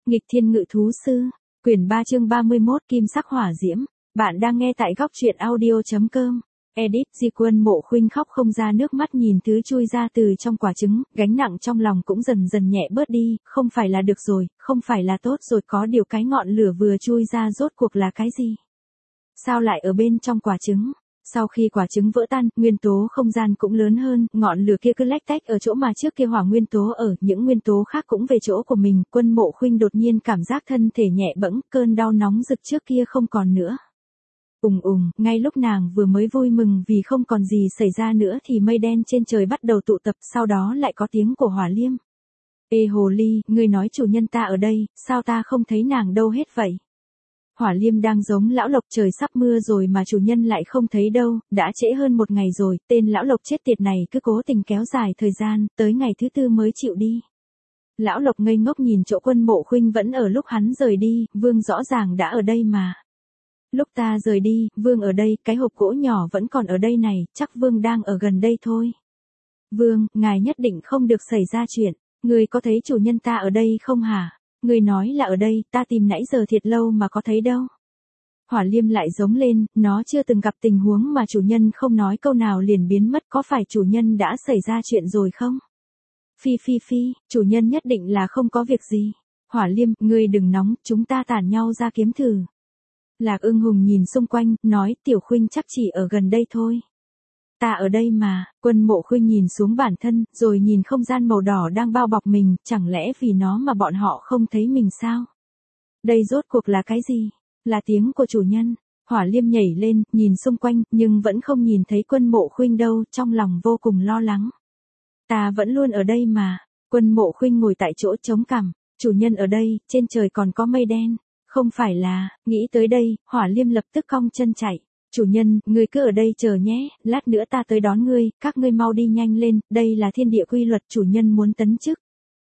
Nghịch thiên ngự thú sư, quyển 3 chương 31 kim sắc hỏa diễm. Bạn đang nghe tại góc truyện audio.com. Edit Di Quân Mộ Khuynh khóc không ra nước mắt nhìn thứ chui ra từ trong quả trứng, gánh nặng trong lòng cũng dần dần nhẹ bớt đi, không phải là được rồi, không phải là tốt rồi, có điều cái ngọn lửa vừa chui ra rốt cuộc là cái gì? Sao lại ở bên trong quả trứng? Sau khi quả trứng vỡ tan, nguyên tố không gian cũng lớn hơn, ngọn lửa kia cứ lách tách ở chỗ mà trước kia hỏa nguyên tố ở, những nguyên tố khác cũng về chỗ của mình. Quân Mộ Khuynh đột nhiên cảm giác thân thể nhẹ bẫng, cơn đau nóng rực trước kia không còn nữa. Ngay lúc nàng vừa mới vui mừng vì không còn gì xảy ra nữa thì mây đen trên trời bắt đầu tụ tập, sau đó lại có tiếng của Hỏa Liêm. Ê hồ ly, ngươi nói chủ nhân ta ở đây, sao ta không thấy nàng đâu hết vậy? Hỏa Liêm đang giống lão lộc, trời sắp mưa rồi mà chủ nhân lại không thấy đâu, đã trễ hơn một ngày rồi, tên lão lộc chết tiệt này cứ cố tình kéo dài thời gian, tới ngày thứ tư mới chịu đi. Lão lộc ngây ngốc nhìn chỗ Quân Mộ Khuynh vẫn ở lúc hắn rời đi, Vương rõ ràng đã ở đây mà. Lúc ta rời đi, Vương ở đây, cái hộp gỗ nhỏ vẫn còn ở đây này, chắc Vương đang ở gần đây thôi. Vương, ngài nhất định không được xảy ra chuyện, người có thấy chủ nhân ta ở đây không hả? Người nói là ở đây, ta tìm nãy giờ thiệt lâu mà có thấy đâu. Hỏa Liêm lại giống lên, nó chưa từng gặp tình huống mà chủ nhân không nói câu nào liền biến mất, có phải chủ nhân đã xảy ra chuyện rồi không? Phi, chủ nhân nhất định là không có việc gì. Hỏa Liêm, ngươi đừng nóng, chúng ta tản nhau ra kiếm thử. Lạc Ưng Hùng nhìn xung quanh, nói Tiểu Khuynh chắc chỉ ở gần đây thôi. Ta ở đây mà. Quân Mộ Khuynh nhìn xuống bản thân, rồi nhìn không gian màu đỏ đang bao bọc mình, chẳng lẽ vì nó mà bọn họ không thấy mình sao? Đây rốt cuộc là cái gì? Là tiếng của chủ nhân. Hỏa Liêm nhảy lên, nhìn xung quanh, nhưng vẫn không nhìn thấy Quân Mộ Khuynh đâu, trong lòng vô cùng lo lắng. Ta vẫn luôn ở đây mà. Quân Mộ Khuynh ngồi tại chỗ chống cằm, chủ nhân ở đây, trên trời còn có mây đen. Không phải là, nghĩ tới đây, Hỏa Liêm lập tức cong chân chạy. Chủ nhân, ngươi cứ ở đây chờ nhé, lát nữa ta tới đón ngươi, các ngươi mau đi nhanh lên, đây là thiên địa quy luật, chủ nhân muốn tấn chức.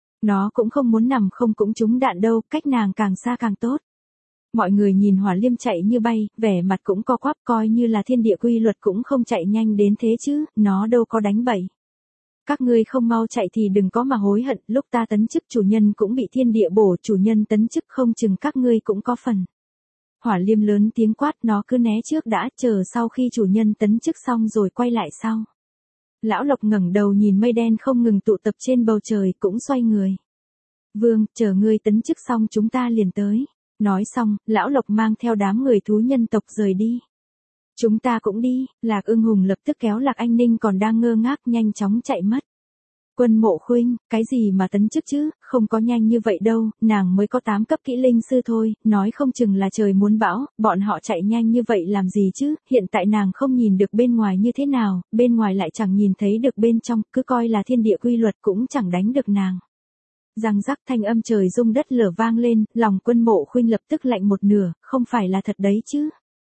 Nó cũng không muốn nằm không cũng trúng đạn đâu, cách nàng càng xa càng tốt. Mọi người nhìn Hỏa Liêm chạy như bay, vẻ mặt cũng co quắp, coi như là thiên địa quy luật cũng không chạy nhanh đến thế chứ, nó đâu có đánh bậy. Các ngươi không mau chạy thì đừng có mà hối hận, lúc ta tấn chức chủ nhân cũng bị thiên địa bổ, chủ nhân tấn chức không chừng các ngươi cũng có phần. Hỏa Liêm lớn tiếng quát, nó cứ né trước đã, chờ sau khi chủ nhân tấn chức xong rồi quay lại sau. Lão Lộc ngẩng đầu nhìn mây đen không ngừng tụ tập trên bầu trời, cũng xoay người. Vương, chờ ngươi tấn chức xong chúng ta liền tới. Nói xong, Lão Lộc mang theo đám người thú nhân tộc rời đi. Chúng ta cũng đi. Lạc Ưng Hùng lập tức kéo Lạc Anh Ninh còn đang ngơ ngác nhanh chóng chạy mất. Quân Mộ Khuynh, cái gì mà tấn chức chứ, không có nhanh như vậy đâu, nàng mới có 8 cấp kỹ linh sư thôi, nói không chừng là trời muốn bão, bọn họ chạy nhanh như vậy làm gì chứ, hiện tại nàng không nhìn được bên ngoài như thế nào, bên ngoài lại chẳng nhìn thấy được bên trong, cứ coi là thiên địa quy luật cũng chẳng đánh được nàng. Răng rắc thanh âm trời rung đất lở vang lên, lòng Quân Mộ Khuynh lập tức lạnh một nửa, không phải là thật đấy chứ.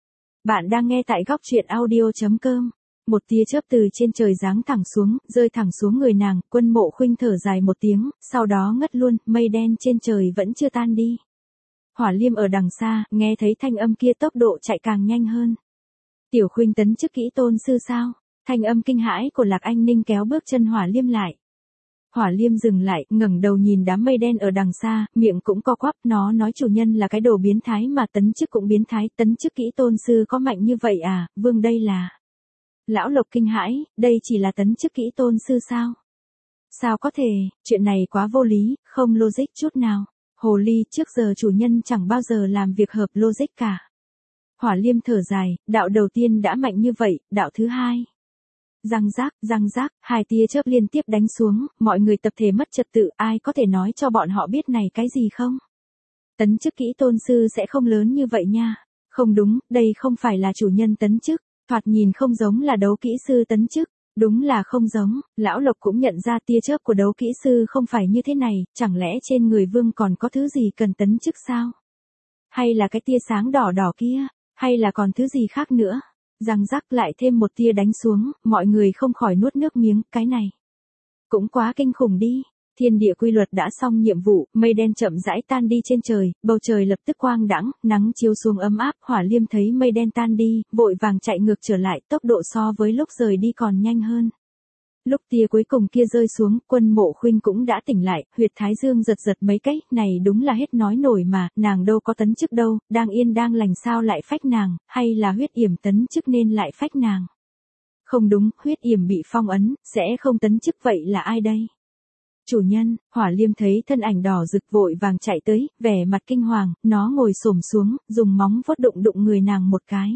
Bạn đang nghe tại góc truyện audio.com. Một tia chớp từ trên trời giáng thẳng xuống, rơi thẳng xuống người nàng, Quân Mộ Khuynh thở dài một tiếng, sau đó ngất luôn, mây đen trên trời vẫn chưa tan đi. Hỏa Liêm ở đằng xa, nghe thấy thanh âm kia tốc độ chạy càng nhanh hơn. Tiểu Khuynh tấn chức kỹ tôn sư sao? Thanh âm kinh hãi của Lạc Anh Ninh kéo bước chân Hỏa Liêm lại. Hỏa Liêm dừng lại, ngẩng đầu nhìn đám mây đen ở đằng xa, miệng cũng co quắp, nó nói chủ nhân là cái đồ biến thái mà tấn chức cũng biến thái, tấn chức kỹ tôn sư có mạnh như vậy à, Vương đây là... Lão Lộc kinh hãi, đây chỉ là tấn chức kỹ tôn sư sao? Sao có thể, chuyện này quá vô lý, không logic chút nào. Hồ ly, trước giờ chủ nhân chẳng bao giờ làm việc hợp logic cả. Hỏa Liêm thở dài, đạo đầu tiên đã mạnh như vậy, đạo thứ hai. Răng rác, 2 tia chớp liên tiếp đánh xuống, mọi người tập thể mất trật tự, ai có thể nói cho bọn họ biết này cái gì không? Tấn chức kỹ tôn sư sẽ không lớn như vậy nha. Không đúng, đây không phải là chủ nhân tấn chức. Thoạt nhìn không giống là đấu kỹ sư tấn chức, đúng là không giống, Lão Lộc cũng nhận ra tia chớp của đấu kỹ sư không phải như thế này, chẳng lẽ trên người Vương còn có thứ gì cần tấn chức sao? Hay là cái tia sáng đỏ đỏ kia, hay là còn thứ gì khác nữa? Răng rắc lại thêm một tia đánh xuống, mọi người không khỏi nuốt nước miếng, cái này cũng quá kinh khủng đi. Thiên địa quy luật đã xong nhiệm vụ, mây đen chậm rãi tan đi trên trời, bầu trời lập tức quang đãng, nắng chiếu xuống ấm áp, Hỏa Liêm thấy mây đen tan đi, vội vàng chạy ngược trở lại, tốc độ so với lúc rời đi còn nhanh hơn. Lúc tia cuối cùng kia rơi xuống, Quân Mộ Khuynh cũng đã tỉnh lại, huyệt thái dương giật giật mấy cái, này đúng là hết nói nổi mà, nàng đâu có tấn chức đâu, đang yên đang lành sao lại phách nàng, hay là huyết yểm tấn chức nên lại phách nàng. Không đúng, huyết yểm bị phong ấn, sẽ không tấn chức vậy là ai đây? Chủ nhân, Hỏa Liêm thấy thân ảnh đỏ rực vội vàng chạy tới, vẻ mặt kinh hoàng, nó ngồi xổm xuống, dùng móng vuốt đụng đụng người nàng một cái.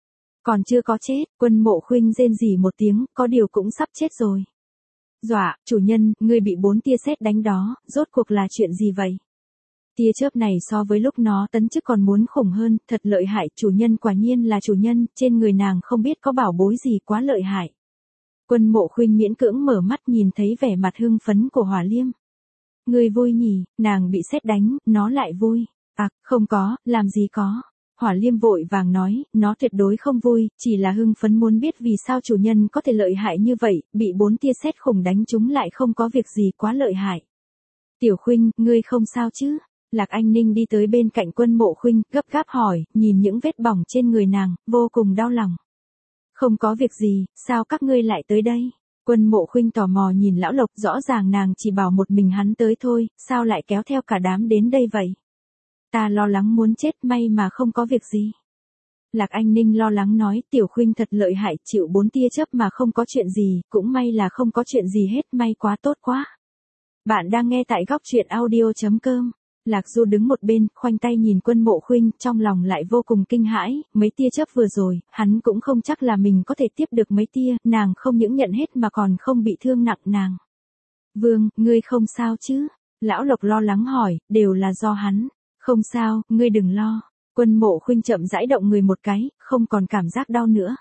Còn chưa có chết, Quân Mộ Khuynh rên rỉ một tiếng, có điều cũng sắp chết rồi. Dọa, chủ nhân, ngươi bị 4 tia sét đánh đó, rốt cuộc là chuyện gì vậy? Tia chớp này so với lúc nó tấn chức còn muốn khủng hơn, thật lợi hại, chủ nhân quả nhiên là chủ nhân, trên người nàng không biết có bảo bối gì quá lợi hại. Quân Mộ Khuynh miễn cưỡng mở mắt nhìn thấy vẻ mặt hưng phấn của Hỏa Liêm. Ngươi vui nhỉ, nàng bị sét đánh, nó lại vui. À, không có, làm gì có. Hỏa Liêm vội vàng nói, nó tuyệt đối không vui, chỉ là hưng phấn muốn biết vì sao chủ nhân có thể lợi hại như vậy, bị 4 tia sét khủng đánh chúng lại không có việc gì quá lợi hại. Tiểu Khuynh, ngươi không sao chứ? Lạc Anh Ninh đi tới bên cạnh Quân Mộ Khuynh, gấp gáp hỏi, nhìn những vết bỏng trên người nàng, vô cùng đau lòng. Không có việc gì, sao các ngươi lại tới đây? Quân Mộ Khuynh tò mò nhìn Lão Lộc, rõ ràng nàng chỉ bảo một mình hắn tới thôi, sao lại kéo theo cả đám đến đây vậy? Ta lo lắng muốn chết, may mà không có việc gì. Lạc Anh Ninh lo lắng nói, Tiểu Khuynh thật lợi hại, chịu 4 tia chớp mà không có chuyện gì, cũng may là không có chuyện gì hết, may quá tốt quá. Bạn đang nghe tại góc truyện audio.com. Lạc Du đứng một bên, khoanh tay nhìn Quân Mộ Khuynh, trong lòng lại vô cùng kinh hãi, mấy tia chớp vừa rồi, hắn cũng không chắc là mình có thể tiếp được mấy tia, nàng không những nhận hết mà còn không bị thương nặng nàng. Vương, ngươi không sao chứ? Lão Lộc lo lắng hỏi, đều là do hắn. Không sao, ngươi đừng lo. Quân Mộ Khuynh chậm rãi động người một cái, không còn cảm giác đau nữa.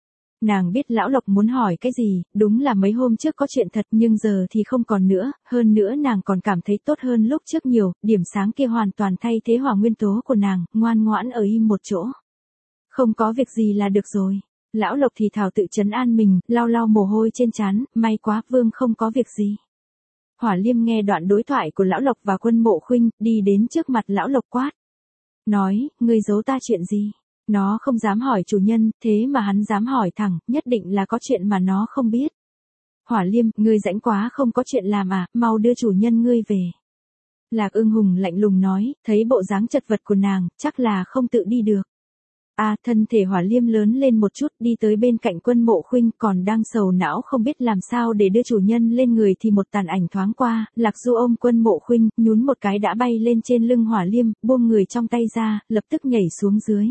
Nàng biết Lão Lộc muốn hỏi cái gì, đúng là mấy hôm trước có chuyện thật nhưng giờ thì không còn nữa, hơn nữa nàng còn cảm thấy tốt hơn lúc trước nhiều, điểm sáng kia hoàn toàn thay thế hỏa nguyên tố của nàng, ngoan ngoãn ở im một chỗ. Không có việc gì là được rồi. Lão Lộc thì thào tự trấn an mình, lau lau mồ hôi trên trán, may quá Vương không có việc gì. Hỏa Liêm nghe đoạn đối thoại của Lão Lộc và Quân Mộ Khuynh, đi đến trước mặt Lão Lộc quát. Nói, ngươi giấu ta chuyện gì? Nó không dám hỏi chủ nhân, thế mà hắn dám hỏi thẳng, nhất định là có chuyện mà nó không biết. Hỏa Liêm, ngươi rãnh quá không có chuyện làm à, mau đưa chủ nhân ngươi về. Lạc Ưng Hùng lạnh lùng nói, thấy bộ dáng chật vật của nàng, chắc là không tự đi được. À, thân thể Hỏa Liêm lớn lên một chút, đi tới bên cạnh Quân Mộ Khuynh, còn đang sầu não không biết làm sao để đưa chủ nhân lên người thì một tàn ảnh thoáng qua, Lạc Du ôm Quân Mộ Khuynh, nhún một cái đã bay lên trên lưng Hỏa Liêm, buông người trong tay ra, lập tức nhảy xuống dưới.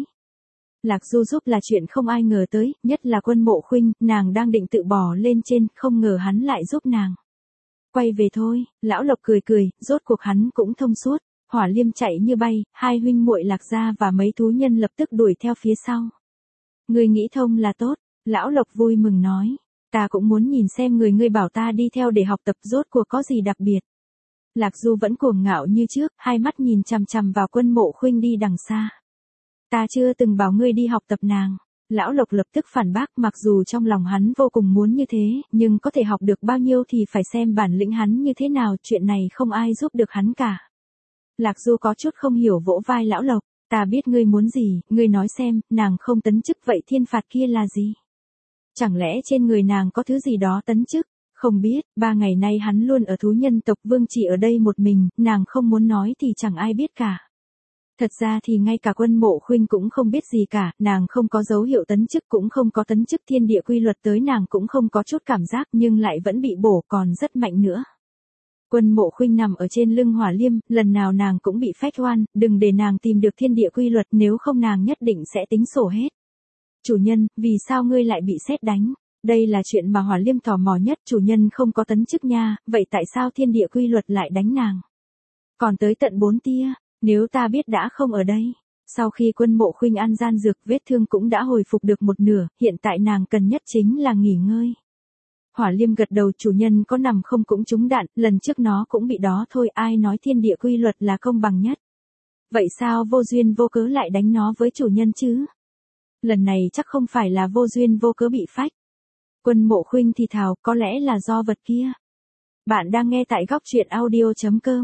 Lạc Du giúp là chuyện không ai ngờ tới, nhất là Quân Mộ Khuynh, nàng đang định tự bò lên trên, không ngờ hắn lại giúp nàng. Quay về thôi, Lão Lộc cười cười, rốt cuộc hắn cũng thông suốt. Hỏa Liêm chạy như bay, hai huynh muội Lạc Gia và mấy thú nhân lập tức đuổi theo phía sau. Ngươi nghĩ thông là tốt, Lão Lộc vui mừng nói. Ta cũng muốn nhìn xem ngươi bảo ta đi theo để học tập rốt cuộc có gì đặc biệt. Lạc Du vẫn cuồng ngạo như trước, hai mắt nhìn chằm chằm vào Quân Mộ Khuynh đi đằng xa. Ta chưa từng bảo ngươi đi học tập nàng. Lão Lộc lập tức phản bác, mặc dù trong lòng hắn vô cùng muốn như thế, nhưng có thể học được bao nhiêu thì phải xem bản lĩnh hắn như thế nào, chuyện này không ai giúp được hắn cả. Lạc Du có chút không hiểu vỗ vai Lão Lộc, ta biết ngươi muốn gì, ngươi nói xem, nàng không tấn chức vậy thiên phạt kia là gì? Chẳng lẽ trên người nàng có thứ gì đó tấn chức? Không biết, 3 ngày nay hắn luôn ở thú nhân tộc Vương chỉ ở đây một mình, nàng không muốn nói thì chẳng ai biết cả. Thật ra thì ngay cả Quân Mộ Khuynh cũng không biết gì cả, nàng không có dấu hiệu tấn chức cũng không có tấn chức thiên địa quy luật tới nàng cũng không có chút cảm giác nhưng lại vẫn bị bổ còn rất mạnh nữa. Quân Mộ Khuynh nằm ở trên lưng Hỏa Liêm, lần nào nàng cũng bị phách oan, đừng để nàng tìm được thiên địa quy luật nếu không nàng nhất định sẽ tính sổ hết. Chủ nhân, vì sao ngươi lại bị sét đánh? Đây là chuyện mà Hỏa Liêm tò mò nhất, chủ nhân không có tấn chức nha, vậy tại sao thiên địa quy luật lại đánh nàng? Còn tới tận 4 tia, nếu ta biết đã không ở đây. Sau khi Quân Mộ Khuynh ăn gian dược vết thương cũng đã hồi phục được một nửa, hiện tại nàng cần nhất chính là nghỉ ngơi. Hỏa Liêm gật đầu, chủ nhân có nằm không cũng trúng đạn, lần trước nó cũng bị đó thôi, ai nói thiên địa quy luật là công bằng nhất. Vậy sao vô duyên vô cớ lại đánh nó với chủ nhân chứ? Lần này chắc không phải là vô duyên vô cớ bị phách. Quân Mộ Khuynh thì thào, có lẽ là do vật kia. Bạn đang nghe tại góc truyện audio.com.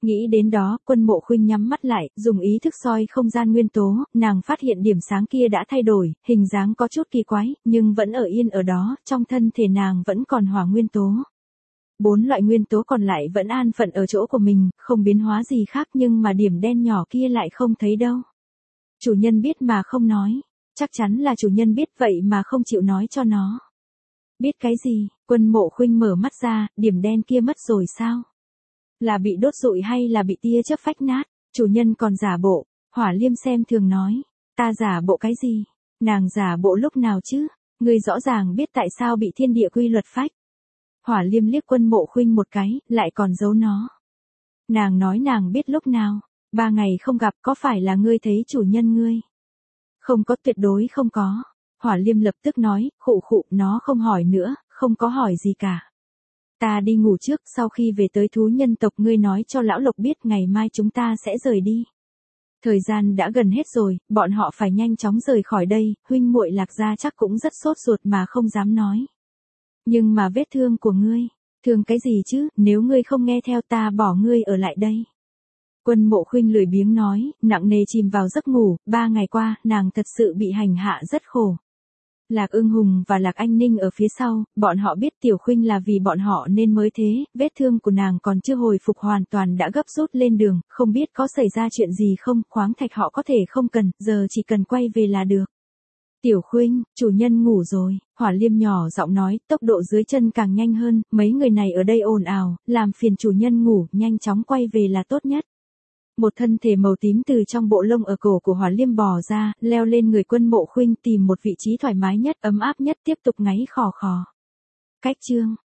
Nghĩ đến đó, Quân Mộ Khuynh nhắm mắt lại, dùng ý thức soi không gian nguyên tố, nàng phát hiện điểm sáng kia đã thay đổi, hình dáng có chút kỳ quái, nhưng vẫn ở yên ở đó, trong thân thể nàng vẫn còn hỏa nguyên tố. 4 loại nguyên tố còn lại vẫn an phận ở chỗ của mình, không biến hóa gì khác, nhưng mà điểm đen nhỏ kia lại không thấy đâu. Chủ nhân biết mà không nói. Chắc chắn là chủ nhân biết vậy mà không chịu nói cho nó. Biết cái gì? Quân Mộ Khuynh mở mắt ra, điểm đen kia mất rồi sao? Là bị đốt rụi hay là bị tia chớp phách nát? Chủ nhân còn giả bộ. Hỏa Liêm xem thường nói. Ta giả bộ cái gì? Nàng giả bộ lúc nào chứ? Ngươi rõ ràng biết tại sao bị thiên địa quy luật phách. Hỏa Liêm liếc Quân Mộ Khuynh một cái, lại còn giấu nó. Nàng nói nàng biết lúc nào. 3 ngày không gặp, có phải là ngươi thấy chủ nhân ngươi? Không có, tuyệt đối không có. Hỏa Liêm lập tức nói, khụ khụ, nó không hỏi nữa, không có hỏi gì cả. Ta đi ngủ trước, sau khi về tới thú nhân tộc ngươi nói cho lão Lộc biết ngày mai chúng ta sẽ rời đi. Thời gian đã gần hết rồi, bọn họ phải nhanh chóng rời khỏi đây, huynh muội Lạc Gia chắc cũng rất sốt ruột mà không dám nói. Nhưng mà vết thương của ngươi, thương cái gì chứ, nếu ngươi không nghe theo ta bỏ ngươi ở lại đây. Quân Mộ Khuynh lười biếng nói, nặng nề chìm vào giấc ngủ, 3 ngày qua, nàng thật sự bị hành hạ rất khổ. Lạc Ưng Hùng và Lạc Anh Ninh ở phía sau, bọn họ biết Tiểu Khuynh là vì bọn họ nên mới thế, vết thương của nàng còn chưa hồi phục hoàn toàn đã gấp rút lên đường, không biết có xảy ra chuyện gì không, khoáng thạch họ có thể không cần, giờ chỉ cần quay về là được. Tiểu Khuynh, chủ nhân ngủ rồi, Hỏa Liêm nhỏ giọng nói, tốc độ dưới chân càng nhanh hơn, mấy người này ở đây ồn ào, làm phiền chủ nhân ngủ, nhanh chóng quay về là tốt nhất. Một thân thể màu tím từ trong bộ lông ở cổ của Hỏa Liêm bò ra, leo lên người Quân Mộ Khuynh tìm một vị trí thoải mái nhất, ấm áp nhất, tiếp tục ngáy khò khò. Cách chương